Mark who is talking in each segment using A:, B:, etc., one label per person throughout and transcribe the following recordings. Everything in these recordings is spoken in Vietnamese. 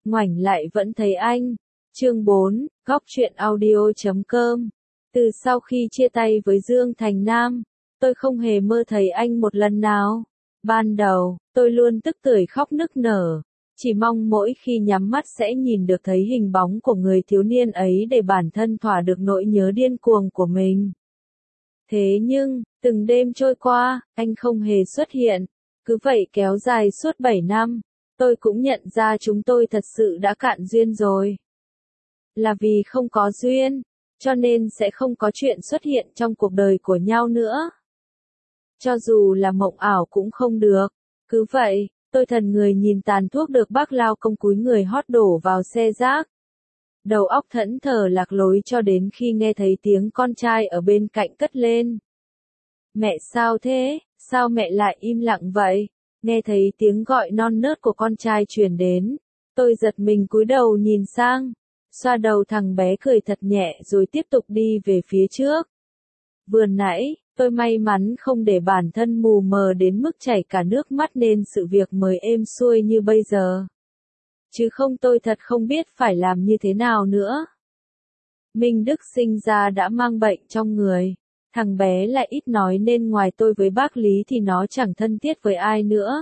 A: ngoảnh lại vẫn thấy anh. Chương 4, góc truyện audio.com. Từ sau khi chia tay với Dương Thành Nam, tôi không hề mơ thấy anh một lần nào. Ban đầu, tôi luôn tức tưởi khóc nức nở, chỉ mong mỗi khi nhắm mắt sẽ nhìn được thấy hình bóng của người thiếu niên ấy để bản thân thỏa được nỗi nhớ điên cuồng của mình. Thế nhưng, từng đêm trôi qua, anh không hề xuất hiện, cứ vậy kéo dài suốt 7 năm, tôi cũng nhận ra chúng tôi thật sự đã cạn duyên rồi. Là vì không có duyên, cho nên sẽ không có chuyện xuất hiện trong cuộc đời của nhau nữa. Cho dù là mộng ảo cũng không được. Cứ vậy, tôi thần người nhìn tàn thuốc được bác lao công cúi người hót đổ vào xe rác. Đầu óc thẫn thờ lạc lối cho đến khi nghe thấy tiếng con trai ở bên cạnh cất lên. Mẹ sao thế, sao mẹ lại im lặng vậy? Nghe thấy tiếng gọi non nớt của con trai truyền đến, tôi giật mình cúi đầu nhìn sang, xoa đầu thằng bé cười thật nhẹ rồi tiếp tục đi về phía trước. Vừa nãy, tôi may mắn không để bản thân mù mờ đến mức chảy cả nước mắt nên sự việc mới êm xuôi như bây giờ. Chứ không tôi thật không biết phải làm như thế nào nữa. Minh Đức sinh ra đã mang bệnh trong người. Thằng bé lại ít nói nên ngoài tôi với bác Lý thì nó chẳng thân thiết với ai nữa.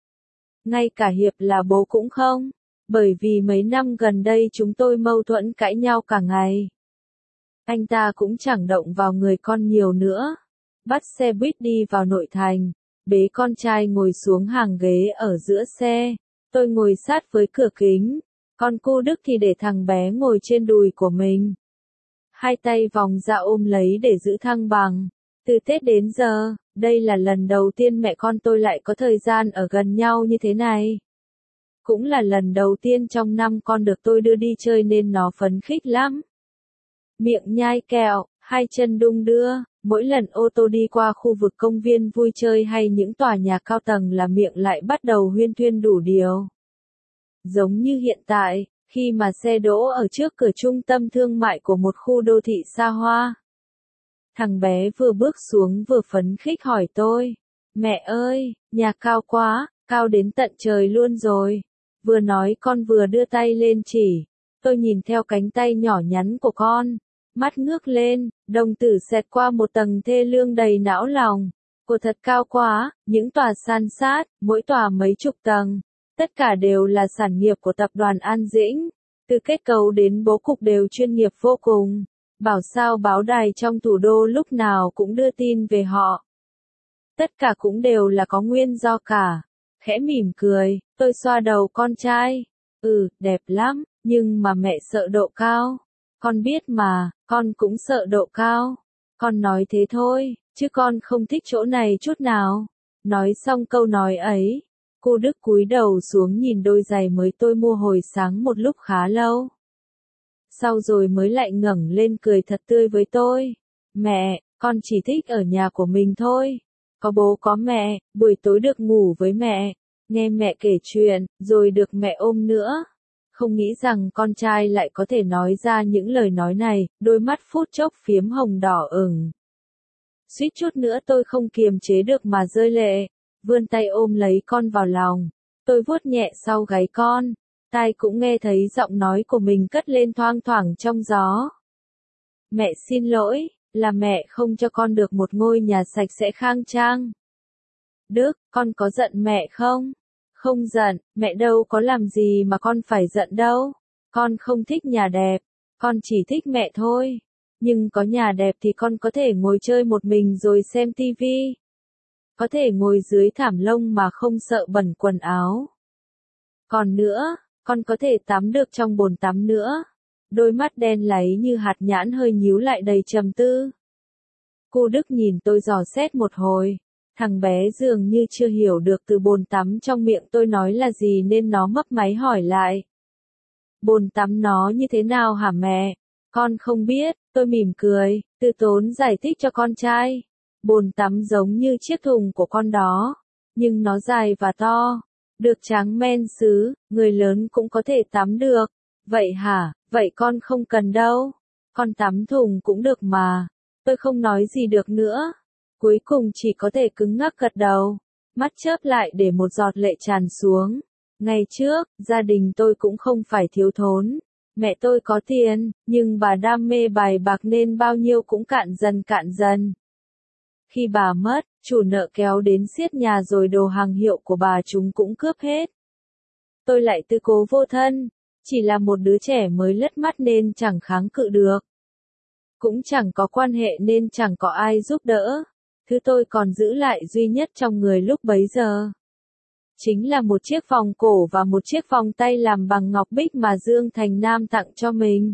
A: Ngay cả Hiệp là bố cũng không, bởi vì mấy năm gần đây chúng tôi mâu thuẫn cãi nhau cả ngày. Anh ta cũng chẳng động vào người con nhiều nữa. Bắt xe buýt đi vào nội thành, bế con trai ngồi xuống hàng ghế ở giữa xe. Tôi ngồi sát với cửa kính, còn cô Đức thì để thằng bé ngồi trên đùi của mình. Hai tay vòng ra ôm lấy để giữ thăng bằng. Từ Tết đến giờ, đây là lần đầu tiên mẹ con tôi lại có thời gian ở gần nhau như thế này. Cũng là lần đầu tiên trong năm con được tôi đưa đi chơi nên nó phấn khích lắm. Miệng nhai kẹo, hai chân đung đưa, mỗi lần ô tô đi qua khu vực công viên vui chơi hay những tòa nhà cao tầng là miệng lại bắt đầu huyên thuyên đủ điều. Giống như hiện tại, khi mà xe đỗ ở trước cửa trung tâm thương mại của một khu đô thị xa hoa. Thằng bé vừa bước xuống vừa phấn khích hỏi tôi, mẹ ơi, nhà cao quá, cao đến tận trời luôn rồi. Vừa nói con vừa đưa tay lên chỉ, tôi nhìn theo cánh tay nhỏ nhắn của con, mắt ngước lên, đồng tử xẹt qua một tầng thê lương đầy não lòng. Của thật cao quá, những tòa san sát, mỗi tòa mấy chục tầng. Tất cả đều là sản nghiệp của tập đoàn An Dĩnh, từ kết cấu đến bố cục đều chuyên nghiệp vô cùng. Bảo sao báo đài trong thủ đô lúc nào cũng đưa tin về họ. Tất cả cũng đều là có nguyên do cả. Khẽ mỉm cười, tôi xoa đầu con trai. Đẹp lắm, nhưng mà mẹ sợ độ cao. Con biết mà, con cũng sợ độ cao. Con nói thế thôi, chứ con không thích chỗ này chút nào. Nói xong câu nói ấy, cô Đức cúi đầu xuống nhìn đôi giày mới tôi mua hồi sáng một lúc khá lâu. Sau rồi mới lại ngẩng lên cười thật tươi với tôi. Mẹ, con chỉ thích ở nhà của mình thôi. Có bố có mẹ, buổi tối được ngủ với mẹ, nghe mẹ kể chuyện, rồi được mẹ ôm nữa. Không nghĩ rằng con trai lại có thể nói ra những lời nói này, đôi mắt phút chốc phiếm hồng đỏ ửng. Suýt chút nữa tôi không kiềm chế được mà rơi lệ, vươn tay ôm lấy con vào lòng. Tôi vuốt nhẹ sau gáy con, tai cũng nghe thấy giọng nói của mình cất lên thoang thoảng trong gió. Mẹ xin lỗi, là mẹ không cho con được một ngôi nhà sạch sẽ khang trang. Đức, con có giận mẹ không? Không giận, mẹ đâu có làm gì mà con phải giận đâu. Con không thích nhà đẹp, con chỉ thích mẹ thôi. Nhưng có nhà đẹp thì con có thể ngồi chơi một mình rồi xem tivi. Có thể ngồi dưới thảm lông mà không sợ bẩn quần áo. Còn nữa, con có thể tắm được trong bồn tắm nữa. Đôi mắt đen láy như hạt nhãn hơi nhíu lại đầy trầm tư. Cô Đức nhìn tôi dò xét một hồi. Thằng bé dường như chưa hiểu được từ bồn tắm trong miệng tôi nói là gì nên nó mấp máy hỏi lại. Bồn tắm nó như thế nào hả mẹ? Con không biết, tôi mỉm cười, từ tốn giải thích cho con trai. Bồn tắm giống như chiếc thùng của con đó, nhưng nó dài và to, được tráng men sứ, người lớn cũng có thể tắm được. Vậy hả, vậy con không cần đâu, con tắm thùng cũng được mà. Tôi không nói gì được nữa, cuối cùng chỉ có thể cứng ngắc gật đầu, mắt chớp lại để một giọt lệ tràn xuống. Ngày trước, gia đình tôi cũng không phải thiếu thốn. Mẹ tôi có tiền, nhưng bà đam mê bài bạc nên bao nhiêu cũng cạn dần cạn dần. Khi bà mất, chủ nợ kéo đến xiết nhà rồi đồ hàng hiệu của bà chúng cũng cướp hết. Tôi lại tư cố vô thân, chỉ là một đứa trẻ mới lất mắt nên chẳng kháng cự được. Cũng chẳng có quan hệ nên chẳng có ai giúp đỡ. Thứ tôi còn giữ lại duy nhất trong người lúc bấy giờ chính là một chiếc vòng cổ và một chiếc vòng tay làm bằng ngọc bích mà Dương Thành Nam tặng cho mình.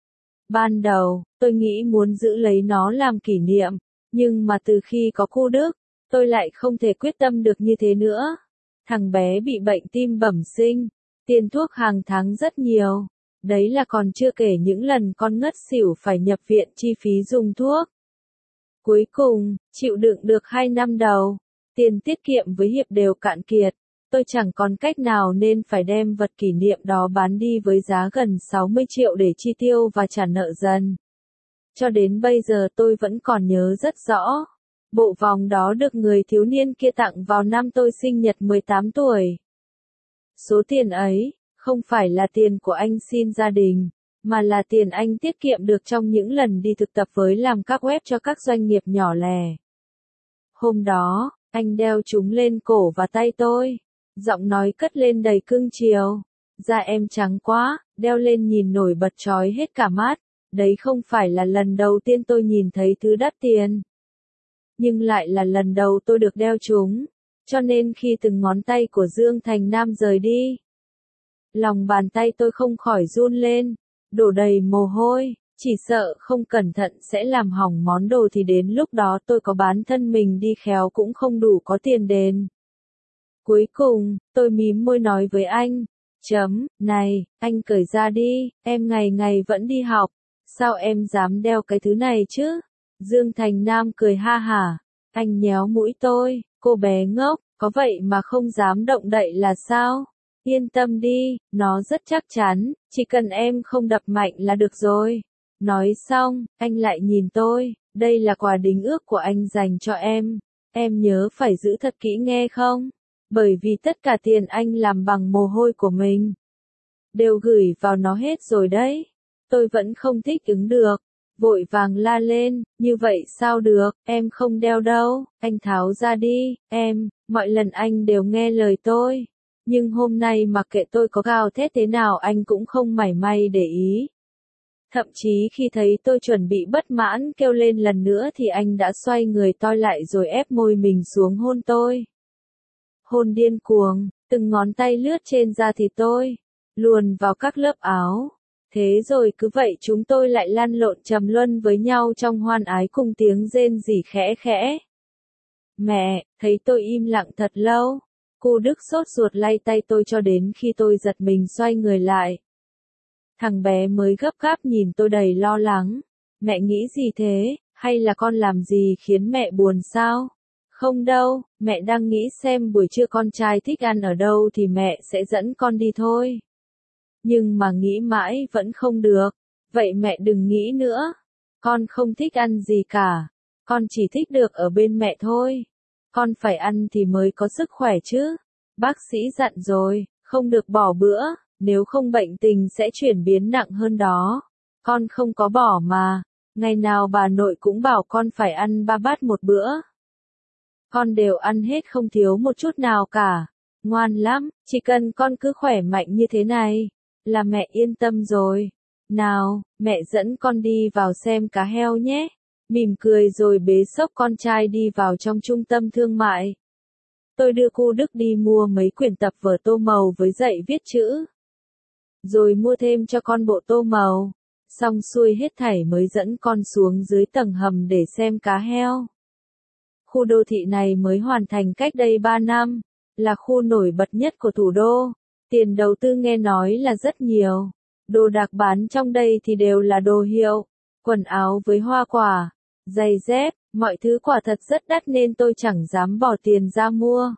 A: Ban đầu, tôi nghĩ muốn giữ lấy nó làm kỷ niệm, nhưng mà từ khi có cô Đức, tôi lại không thể quyết tâm được như thế nữa. Thằng bé bị bệnh tim bẩm sinh, tiền thuốc hàng tháng rất nhiều. Đấy là còn chưa kể những lần con ngất xỉu phải nhập viện chi phí dùng thuốc. Cuối cùng, chịu đựng được 2 năm đầu, tiền tiết kiệm với Hiệp đều cạn kiệt. Tôi chẳng còn cách nào nên phải đem vật kỷ niệm đó bán đi với giá gần 60 triệu để chi tiêu và trả nợ dần. Cho đến bây giờ tôi vẫn còn nhớ rất rõ. Bộ vòng đó được người thiếu niên kia tặng vào năm tôi sinh nhật 18 tuổi. Số tiền ấy, không phải là tiền của anh xin gia đình, mà là tiền anh tiết kiệm được trong những lần đi thực tập với làm các web cho các doanh nghiệp nhỏ lẻ. Hôm đó, anh đeo chúng lên cổ và tay tôi. Giọng nói cất lên đầy cưng chiều. Da em trắng quá, đeo lên nhìn nổi bật chói hết cả mắt. Đấy không phải là lần đầu tiên tôi nhìn thấy thứ đắt tiền. Nhưng lại là lần đầu tôi được đeo chúng. Cho nên khi từng ngón tay của Dương Thành Nam rời đi, lòng bàn tay tôi không khỏi run lên, đổ đầy mồ hôi. Chỉ sợ không cẩn thận sẽ làm hỏng món đồ thì đến lúc đó tôi có bán thân mình đi khéo cũng không đủ có tiền đền. Cuối cùng, tôi mím môi nói với anh, này, anh cởi ra đi, em ngày ngày vẫn đi học, sao em dám đeo cái thứ này chứ? Dương Thành Nam cười ha hả, anh nhéo mũi tôi, cô bé ngốc, có vậy mà không dám động đậy là sao? Yên tâm đi, nó rất chắc chắn, chỉ cần em không đập mạnh là được rồi. Nói xong, anh lại nhìn tôi, đây là quà đính ước của anh dành cho em nhớ phải giữ thật kỹ nghe không? Bởi vì tất cả tiền anh làm bằng mồ hôi của mình đều gửi vào nó hết rồi đấy. Tôi vẫn không thích ứng được, vội vàng la lên, như vậy sao được, em không đeo đâu, anh tháo ra đi, mọi lần anh đều nghe lời tôi. Nhưng hôm nay mặc kệ tôi có gào thét thế nào anh cũng không mảy may để ý. Thậm chí khi thấy tôi chuẩn bị bất mãn kêu lên lần nữa thì anh đã xoay người toi lại rồi ép môi mình xuống hôn tôi. Hôn điên cuồng, từng ngón tay lướt trên da thịt tôi, luồn vào các lớp áo. Thế rồi cứ vậy chúng tôi lại lăn lộn trầm luân với nhau trong hoan ái cùng tiếng rên rỉ khẽ khẽ. Mẹ, thấy tôi im lặng thật lâu. Cô Đức sốt ruột lay tay tôi cho đến khi tôi giật mình xoay người lại. Thằng bé mới gấp gáp nhìn tôi đầy lo lắng. Mẹ nghĩ gì thế, hay là con làm gì khiến mẹ buồn sao? Không đâu, mẹ đang nghĩ xem buổi trưa con trai thích ăn ở đâu thì mẹ sẽ dẫn con đi thôi. Nhưng mà nghĩ mãi vẫn không được. Vậy mẹ đừng nghĩ nữa. Con không thích ăn gì cả. Con chỉ thích được ở bên mẹ thôi. Con phải ăn thì mới có sức khỏe chứ. Bác sĩ dặn rồi, không được bỏ bữa, nếu không bệnh tình sẽ chuyển biến nặng hơn đó. Con không có bỏ mà. Ngày nào bà nội cũng bảo con phải ăn 3 bát một bữa. Con đều ăn hết không thiếu một chút nào cả. Ngoan lắm, chỉ cần con cứ khỏe mạnh như thế này, là mẹ yên tâm rồi. Nào, mẹ dẫn con đi vào xem cá heo nhé. Mỉm cười rồi bế xốc con trai đi vào trong trung tâm thương mại. Tôi đưa cô Đức đi mua mấy quyển tập vở tô màu với dạy viết chữ. Rồi mua thêm cho con bộ tô màu. Xong xuôi hết thảy mới dẫn con xuống dưới tầng hầm để xem cá heo. Khu đô thị này mới hoàn thành cách đây 3 năm, là khu nổi bật nhất của thủ đô. Tiền đầu tư nghe nói là rất nhiều. Đồ đạc bán trong đây thì đều là đồ hiệu, quần áo với hoa quả, giày dép, mọi thứ quả thật rất đắt nên tôi chẳng dám bỏ tiền ra mua.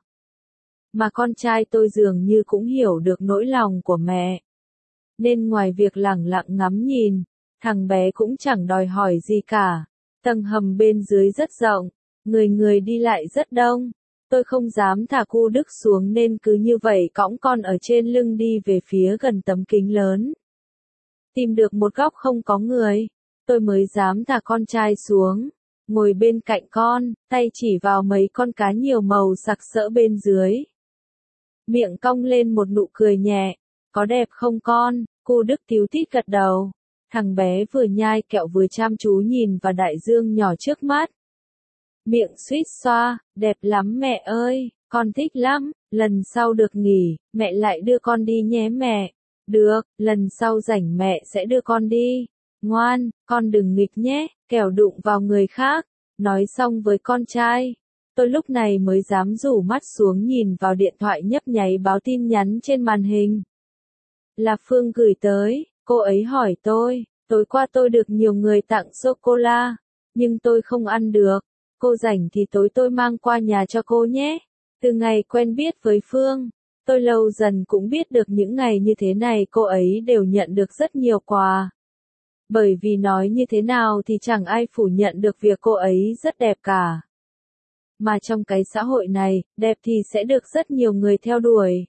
A: Mà con trai tôi dường như cũng hiểu được nỗi lòng của mẹ. Nên ngoài việc lẳng lặng ngắm nhìn, thằng bé cũng chẳng đòi hỏi gì cả. Tầng hầm bên dưới rất rộng, người người đi lại rất đông. Tôi không dám thả cu Đức xuống nên cứ như vậy cõng con ở trên lưng đi về phía gần tấm kính lớn. Tìm được một góc không có người, tôi mới dám thả con trai xuống, ngồi bên cạnh con, tay chỉ vào mấy con cá nhiều màu sặc sỡ bên dưới. Miệng cong lên một nụ cười nhẹ, có đẹp không con? Cu Đức tíu tít gật đầu. Thằng bé vừa nhai kẹo vừa chăm chú nhìn vào đại dương nhỏ trước mắt. Miệng suýt xoa, đẹp lắm mẹ ơi, con thích lắm, lần sau được nghỉ, mẹ lại đưa con đi nhé mẹ. Được, lần sau rảnh mẹ sẽ đưa con đi. Ngoan, con đừng nghịch nhé, kẻo đụng vào người khác. Nói xong với con trai, tôi lúc này mới dám rủ mắt xuống nhìn vào điện thoại nhấp nháy báo tin nhắn trên màn hình. Là Phương gửi tới, cô ấy hỏi tôi, tối qua tôi được nhiều người tặng sô-cô-la, nhưng tôi không ăn được. Cô rảnh thì tối tôi mang qua nhà cho cô nhé. Từ ngày quen biết với Phương, tôi lâu dần cũng biết được những ngày như thế này cô ấy đều nhận được rất nhiều quà. Bởi vì nói như thế nào thì chẳng ai phủ nhận được việc cô ấy rất đẹp cả. Mà trong cái xã hội này, đẹp thì sẽ được rất nhiều người theo đuổi.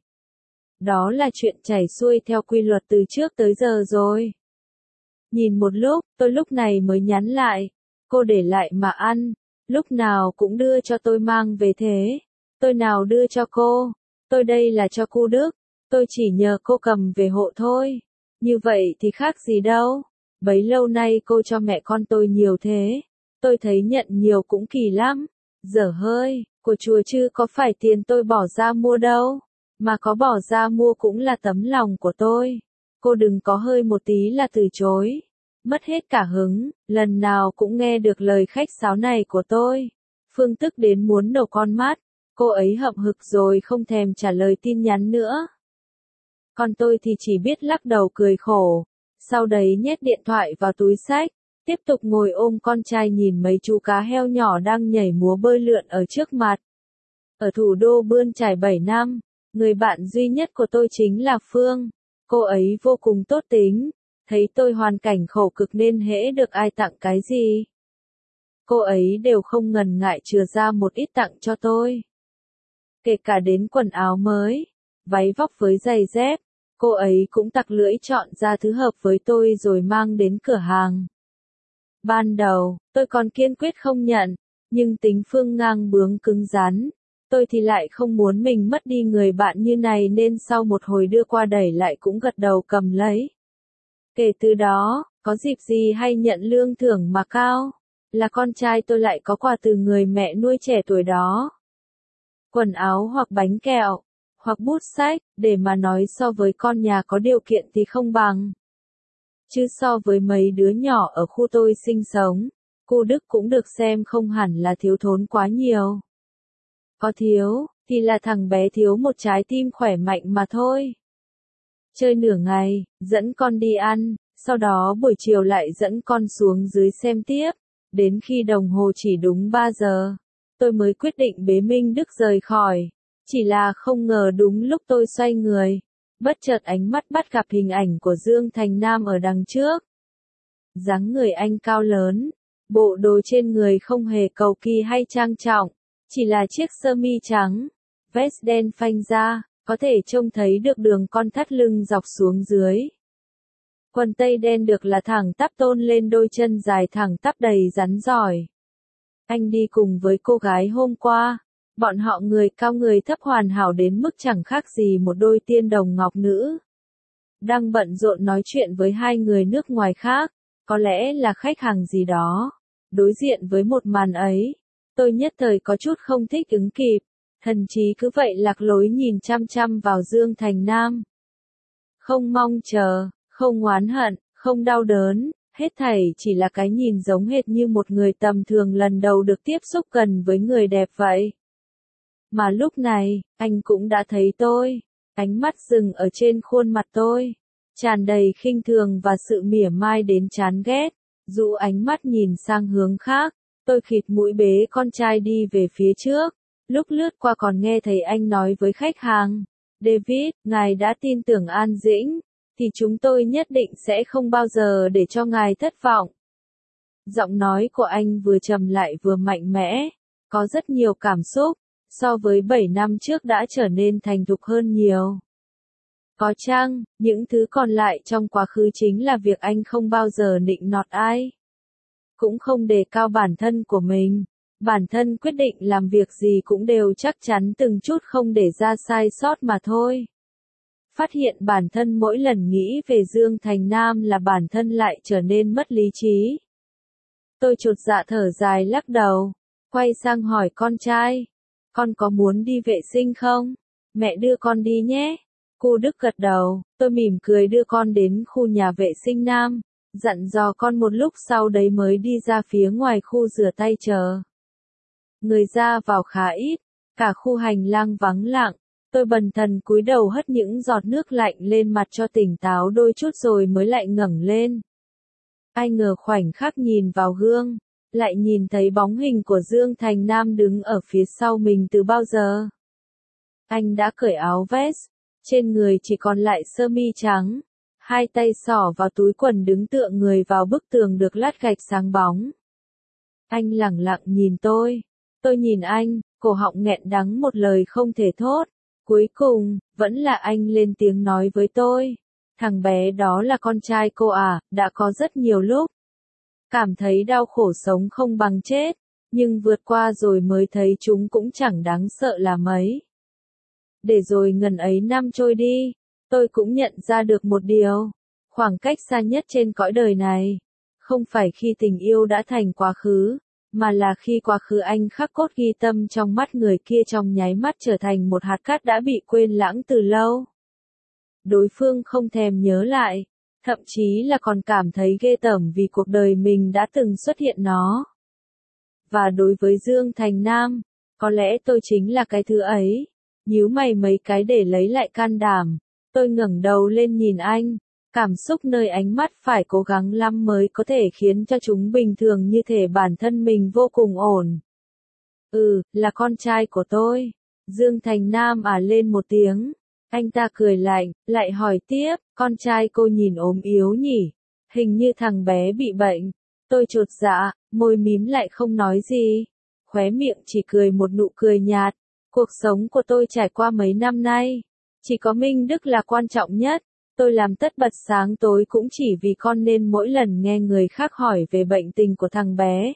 A: Đó là chuyện chảy xuôi theo quy luật từ trước tới giờ rồi. Nhìn một lúc, tôi lúc này mới nhắn lại. Cô để lại mà ăn, lúc nào cũng đưa cho tôi mang về thế. Tôi nào đưa cho cô, tôi đây là cho cu Đức, tôi chỉ nhờ cô cầm về hộ thôi. Như vậy thì khác gì đâu. Bấy lâu nay cô cho mẹ con tôi nhiều thế. Tôi thấy nhận nhiều cũng kỳ lắm. Dở hơi, của chùa chứ có phải tiền tôi bỏ ra mua đâu. Mà có bỏ ra mua cũng là tấm lòng của tôi. Cô đừng có hơi một tí là từ chối. Mất hết cả hứng, lần nào cũng nghe được lời khách sáo này của tôi. Phương tức đến muốn nổ con mắt. Cô ấy hậm hực rồi không thèm trả lời tin nhắn nữa. Còn tôi thì chỉ biết lắc đầu cười khổ. Sau đấy nhét điện thoại vào túi xách, tiếp tục ngồi ôm con trai nhìn mấy chú cá heo nhỏ đang nhảy múa bơi lượn ở trước mặt. Ở thủ đô bươn trải 7 năm, người bạn duy nhất của tôi chính là Phương. Cô ấy vô cùng tốt tính, thấy tôi hoàn cảnh khổ cực nên hễ được ai tặng cái gì, cô ấy đều không ngần ngại chừa ra một ít tặng cho tôi. Kể cả đến quần áo mới, váy vóc với giày dép, cô ấy cũng tặc lưỡi chọn ra thứ hợp với tôi rồi mang đến cửa hàng. Ban đầu, tôi còn kiên quyết không nhận, nhưng tính Phương ngang bướng cứng rắn. Tôi thì lại không muốn mình mất đi người bạn như này nên sau một hồi đưa qua đẩy lại cũng gật đầu cầm lấy. Kể từ đó, có dịp gì hay nhận lương thưởng mà cao, là con trai tôi lại có quà từ người mẹ nuôi trẻ tuổi đó. Quần áo hoặc bánh kẹo, hoặc bút sách, để mà nói so với con nhà có điều kiện thì không bằng. Chứ so với mấy đứa nhỏ ở khu tôi sinh sống, cô Đức cũng được xem không hẳn là thiếu thốn quá nhiều. Có thiếu, thì là thằng bé thiếu một trái tim khỏe mạnh mà thôi. Chơi nửa ngày, dẫn con đi ăn, sau đó buổi chiều lại dẫn con xuống dưới xem tiếp, đến khi đồng hồ chỉ đúng 3 giờ, tôi mới quyết định bế Minh Đức rời khỏi. Chỉ là không ngờ đúng lúc tôi xoay người, bất chợt ánh mắt bắt gặp hình ảnh của Dương Thành Nam ở đằng trước. Dáng người anh cao lớn, bộ đồ trên người không hề cầu kỳ hay trang trọng, chỉ là chiếc sơ mi trắng, vest đen phanh ra, có thể trông thấy được đường con thắt lưng dọc xuống dưới. Quần tây đen được là thẳng tắp tôn lên đôi chân dài thẳng tắp đầy rắn giỏi. Anh đi cùng với cô gái hôm qua. Bọn họ người cao người thấp hoàn hảo đến mức chẳng khác gì một đôi tiên đồng ngọc nữ. Đang bận rộn nói chuyện với hai người nước ngoài khác, có lẽ là khách hàng gì đó. Đối diện với một màn ấy, tôi nhất thời có chút không thích ứng kịp, thần trí cứ vậy lạc lối nhìn chăm chăm vào Dương Thành Nam. Không mong chờ, không oán hận, không đau đớn, hết thảy chỉ là cái nhìn giống hệt như một người tầm thường lần đầu được tiếp xúc gần với người đẹp vậy. Mà lúc này, anh cũng đã thấy tôi, ánh mắt dừng ở trên khuôn mặt tôi, tràn đầy khinh thường và sự mỉa mai đến chán ghét, dụ ánh mắt nhìn sang hướng khác, tôi khịt mũi bế con trai đi về phía trước, lúc lướt qua còn nghe thấy anh nói với khách hàng, David, ngài đã tin tưởng An Dĩnh, thì chúng tôi nhất định sẽ không bao giờ để cho ngài thất vọng. Giọng nói của anh vừa trầm lại vừa mạnh mẽ, có rất nhiều cảm xúc. so với 7 năm trước đã trở nên thành thục hơn nhiều. Có chăng, những thứ còn lại trong quá khứ chính là việc anh không bao giờ nịnh nọt ai. Cũng không đề cao bản thân của mình. Bản thân quyết định làm việc gì cũng đều chắc chắn từng chút không để ra sai sót mà thôi. Phát hiện bản thân mỗi lần nghĩ về Dương Thành Nam là bản thân lại trở nên mất lý trí. Tôi chột dạ thở dài lắc đầu, quay sang hỏi con trai. Con có muốn đi vệ sinh không? Mẹ đưa con đi nhé. Cô Đức gật đầu, tôi mỉm cười đưa con đến khu nhà vệ sinh nam, dặn dò con một lúc sau đấy mới đi ra phía ngoài khu rửa tay chờ. Người ra vào khá ít, cả khu hành lang vắng lặng, tôi bần thần cúi đầu hất những giọt nước lạnh lên mặt cho tỉnh táo đôi chút rồi mới lại ngẩng lên. Ai ngờ khoảnh khắc nhìn vào gương, lại nhìn thấy bóng hình của Dương Thành Nam đứng ở phía sau mình từ bao giờ. Anh đã cởi áo vest, trên người chỉ còn lại sơ mi trắng, hai tay xỏ vào túi quần đứng tựa người vào bức tường được lát gạch sáng bóng. Anh lẳng lặng nhìn tôi nhìn anh, cổ họng nghẹn đắng một lời không thể thốt. Cuối cùng, vẫn là anh lên tiếng nói với tôi. Thằng bé đó là con trai cô à, đã có rất nhiều lúc. Cảm thấy đau khổ sống không bằng chết, nhưng vượt qua rồi mới thấy chúng cũng chẳng đáng sợ là mấy. Để rồi ngần ấy năm trôi đi, tôi cũng nhận ra được một điều. Khoảng cách xa nhất trên cõi đời này, không phải khi tình yêu đã thành quá khứ, mà là khi quá khứ anh khắc cốt ghi tâm trong mắt người kia trong nháy mắt trở thành một hạt cát đã bị quên lãng từ lâu. Đối phương không thèm nhớ lại, thậm chí là còn cảm thấy ghê tởm vì cuộc đời mình đã từng xuất hiện nó. Và đối với Dương Thành Nam, có lẽ tôi chính là cái thứ ấy. Nhíu mày mấy cái để lấy lại can đảm, tôi ngẩng đầu lên nhìn anh, cảm xúc nơi ánh mắt phải cố gắng lắm mới có thể khiến cho chúng bình thường như thể bản thân mình vô cùng ổn. Là con trai của tôi. Dương Thành Nam lên một tiếng. Anh ta cười lạnh, lại hỏi tiếp, con trai cô nhìn ốm yếu nhỉ? Hình như thằng bé bị bệnh. Tôi chột dạ, môi mím lại không nói gì. Khóe miệng chỉ cười một nụ cười nhạt. Cuộc sống của tôi trải qua mấy năm nay, chỉ có Minh Đức là quan trọng nhất. Tôi làm tất bật sáng tối cũng chỉ vì con nên mỗi lần nghe người khác hỏi về bệnh tình của thằng bé,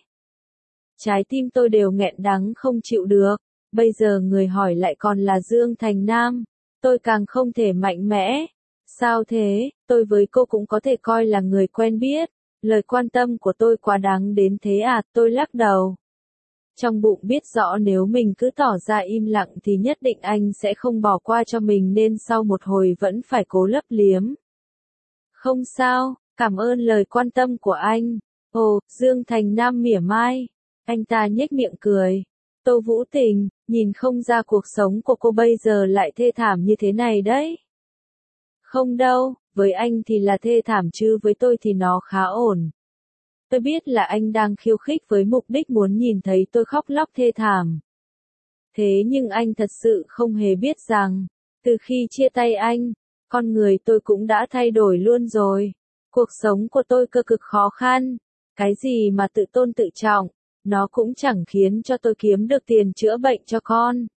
A: trái tim tôi đều nghẹn đắng không chịu được. Bây giờ người hỏi lại còn là Dương Thành Nam, tôi càng không thể mạnh mẽ. Sao thế, tôi với cô cũng có thể coi là người quen biết. Lời quan tâm của tôi quá đáng đến thế à, tôi lắc đầu. Trong bụng biết rõ nếu mình cứ tỏ ra im lặng thì nhất định anh sẽ không bỏ qua cho mình nên sau một hồi vẫn phải cố lấp liếm. Không sao, cảm ơn lời quan tâm của anh. Ồ, Dương Thành Nam mỉa mai. Anh ta nhếch miệng cười. Tô Vũ Tình, nhìn không ra cuộc sống của cô bây giờ lại thê thảm như thế này đấy. Không đâu, với anh thì là thê thảm chứ với tôi thì nó khá ổn. Tôi biết là anh đang khiêu khích với mục đích muốn nhìn thấy tôi khóc lóc thê thảm. Thế nhưng anh thật sự không hề biết rằng, từ khi chia tay anh, con người tôi cũng đã thay đổi luôn rồi. Cuộc sống của tôi cơ cực khó khăn, cái gì mà tự tôn tự trọng, nó cũng chẳng khiến cho tôi kiếm được tiền chữa bệnh cho con.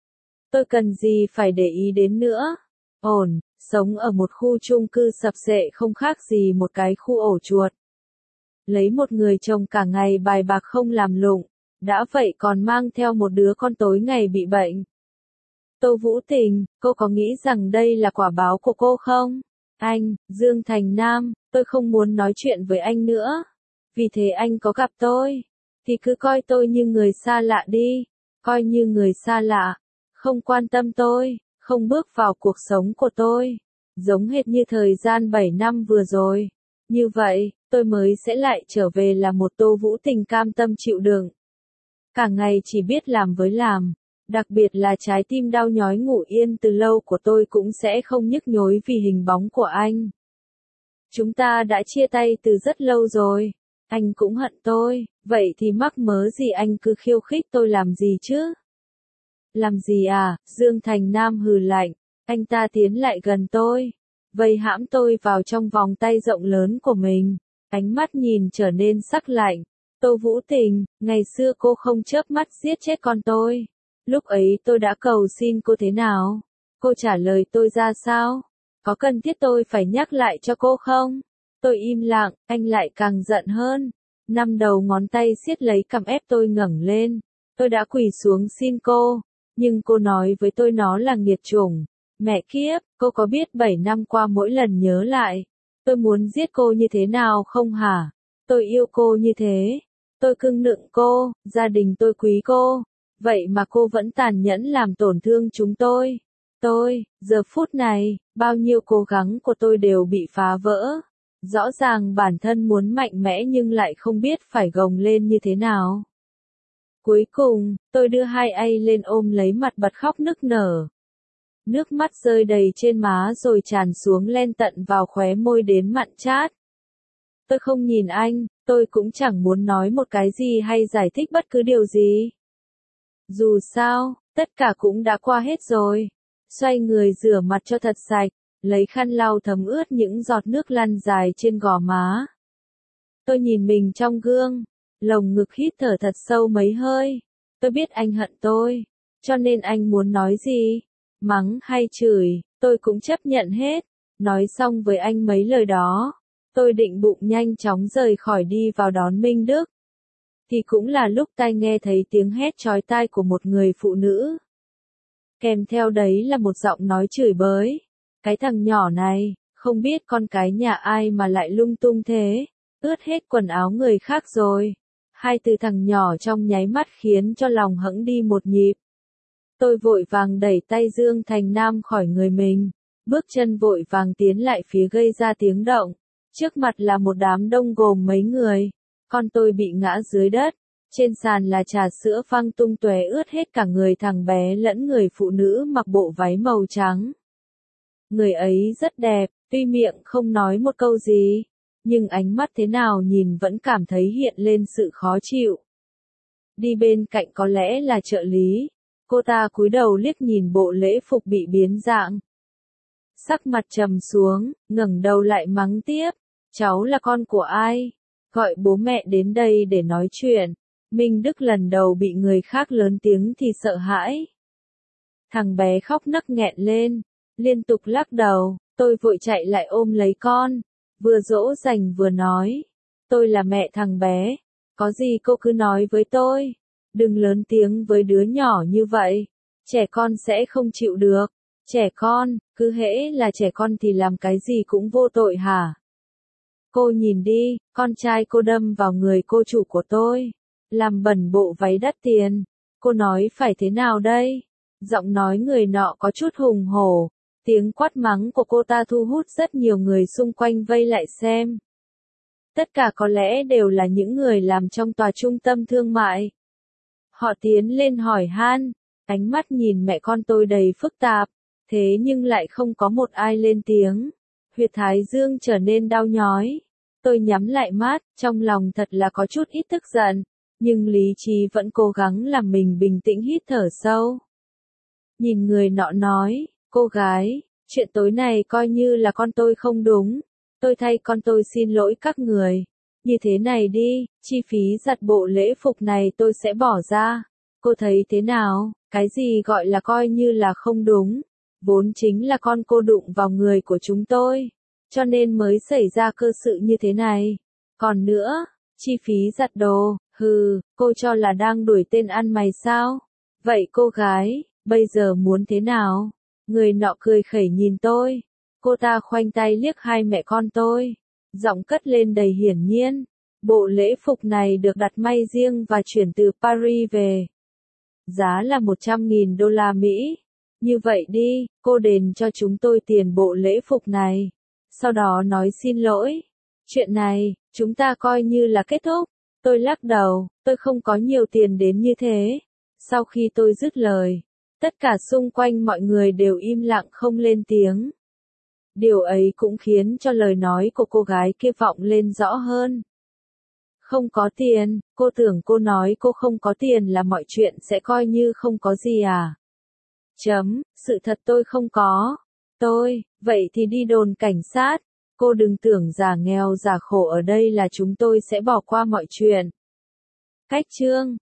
A: Tôi cần gì phải để ý đến nữa. Ổn, sống ở một khu chung cư sập xệ không khác gì một cái khu ổ chuột. Lấy một người chồng cả ngày bài bạc không làm lụng, đã vậy còn mang theo một đứa con tối ngày bị bệnh. Tô Vũ Tình, cô có nghĩ rằng đây là quả báo của cô không? Anh, Dương Thành Nam, tôi không muốn nói chuyện với anh nữa. Vì thế anh có gặp tôi, thì cứ coi tôi như người xa lạ đi. Coi như người xa lạ, không quan tâm tôi, không bước vào cuộc sống của tôi. Giống hệt như thời gian 7 năm vừa rồi. Như vậy, tôi mới sẽ lại trở về là một Tô Vũ Tình cam tâm chịu đựng. Cả ngày chỉ biết làm với làm, đặc biệt là trái tim đau nhói ngủ yên từ lâu của tôi cũng sẽ không nhức nhối vì hình bóng của anh. Chúng ta đã chia tay từ rất lâu rồi, anh cũng hận tôi, vậy thì mắc mớ gì anh cứ khiêu khích tôi làm gì chứ? Làm gì à, Dương Thành Nam hừ lạnh, anh ta tiến lại gần tôi, vây hãm tôi vào trong vòng tay rộng lớn của mình, ánh mắt nhìn trở nên sắc lạnh. Tô Vũ Tình, ngày xưa cô không chớp mắt giết chết con tôi. Lúc ấy tôi đã cầu xin cô thế nào? Cô trả lời tôi ra sao? Có cần thiết tôi phải nhắc lại cho cô không? Tôi im lặng, anh lại càng giận hơn. Năm đầu ngón tay siết lấy cằm ép tôi ngẩng lên. Tôi đã quỳ xuống xin cô, nhưng cô nói với tôi nó là nghiệt chủng. Mẹ kiếp, cô có biết 7 năm qua mỗi lần nhớ lại, tôi muốn giết cô như thế nào không hả? Tôi yêu cô như thế. Tôi cưng nựng cô, gia đình tôi quý cô. Vậy mà cô vẫn tàn nhẫn làm tổn thương chúng tôi. Giờ phút này, bao nhiêu cố gắng của tôi đều bị phá vỡ. Rõ ràng bản thân muốn mạnh mẽ nhưng lại không biết phải gồng lên như thế nào. Cuối cùng, tôi đưa hai tay lên ôm lấy mặt bật khóc nức nở. Nước mắt rơi đầy trên má rồi tràn xuống len tận vào khóe môi đến mặn chát. Tôi không nhìn anh, tôi cũng chẳng muốn nói một cái gì hay giải thích bất cứ điều gì. Dù sao, tất cả cũng đã qua hết rồi. Xoay người rửa mặt cho thật sạch, lấy khăn lau thấm ướt những giọt nước lăn dài trên gò má. Tôi nhìn mình trong gương, lồng ngực hít thở thật sâu mấy hơi. Tôi biết anh hận tôi, cho nên anh muốn nói gì, mắng hay chửi, tôi cũng chấp nhận hết. Nói xong với anh mấy lời đó, tôi định bụng nhanh chóng rời khỏi đi vào đón Minh Đức. Thì cũng là lúc tai nghe thấy tiếng hét chói tai của một người phụ nữ. Kèm theo đấy là một giọng nói chửi bới. Cái thằng nhỏ này, không biết con cái nhà ai mà lại lung tung thế, ướt hết quần áo người khác rồi. Hai từ thằng nhỏ trong nháy mắt khiến cho lòng hững đi một nhịp. Tôi vội vàng đẩy tay Dương Thành Nam khỏi người mình, bước chân vội vàng tiến lại phía gây ra tiếng động. Trước mặt là một đám đông gồm mấy người. Con tôi bị ngã dưới đất. Trên sàn là trà sữa văng tung tóe ướt hết cả người thằng bé lẫn người phụ nữ mặc bộ váy màu trắng. Người ấy rất đẹp, tuy miệng không nói một câu gì, nhưng ánh mắt thế nào nhìn vẫn cảm thấy hiện lên sự khó chịu. Đi bên cạnh có lẽ là trợ lý, cô ta cúi đầu liếc nhìn bộ lễ phục bị biến dạng. Sắc mặt trầm xuống, ngẩng đầu lại mắng tiếp, cháu là con của ai? Gọi bố mẹ đến đây để nói chuyện. Minh Đức lần đầu bị người khác lớn tiếng thì sợ hãi. Thằng bé khóc nấc nghẹn lên, liên tục lắc đầu, tôi vội chạy lại ôm lấy con, vừa dỗ dành vừa nói, tôi là mẹ thằng bé, có gì cô cứ nói với tôi, đừng lớn tiếng với đứa nhỏ như vậy, trẻ con sẽ không chịu được, trẻ con, cứ hễ là trẻ con thì làm cái gì cũng vô tội hả? Cô nhìn đi, con trai cô đâm vào người cô chủ của tôi, làm bẩn bộ váy đắt tiền, cô nói phải thế nào đây? Giọng nói người nọ có chút hùng hổ, tiếng quát mắng của cô ta thu hút rất nhiều người xung quanh vây lại xem. Tất cả có lẽ đều là những người làm trong tòa trung tâm thương mại. Họ tiến lên hỏi han, ánh mắt nhìn mẹ con tôi đầy phức tạp, thế nhưng lại không có một ai lên tiếng. Huyệt thái dương trở nên đau nhói. Tôi nhắm lại mắt, trong lòng thật là có chút ít tức giận, nhưng lý trí vẫn cố gắng làm mình bình tĩnh hít thở sâu. Nhìn người nọ nói, cô gái, chuyện tối này coi như là con tôi không đúng, tôi thay con tôi xin lỗi các người. Như thế này đi, chi phí giặt bộ lễ phục này tôi sẽ bỏ ra. Cô thấy thế nào, cái gì gọi là coi như là không đúng, vốn chính là con cô đụng vào người của chúng tôi, cho nên mới xảy ra cơ sự như thế này. Còn nữa, chi phí giặt đồ, cô cho là đang đuổi tên ăn mày sao? Vậy cô gái, bây giờ muốn thế nào? Người nọ cười khẩy nhìn tôi. Cô ta khoanh tay liếc hai mẹ con tôi. Giọng cất lên đầy hiển nhiên. Bộ lễ phục này được đặt may riêng và chuyển từ Paris về. Giá là 100.000 đô la Mỹ. Như vậy đi, cô đền cho chúng tôi tiền bộ lễ phục này. Sau đó nói xin lỗi. Chuyện này, chúng ta coi như là kết thúc. Tôi lắc đầu, tôi không có nhiều tiền đến như thế. Sau khi tôi dứt lời, tất cả xung quanh mọi người đều im lặng không lên tiếng. Điều ấy cũng khiến cho lời nói của cô gái kia vọng lên rõ hơn. Không có tiền, cô tưởng cô nói cô không có tiền là mọi chuyện sẽ coi như không có gì à? Sự thật tôi không có. Vậy thì đi đồn cảnh sát. Cô đừng tưởng giả nghèo giả khổ ở đây là chúng tôi sẽ bỏ qua mọi chuyện. Cách chương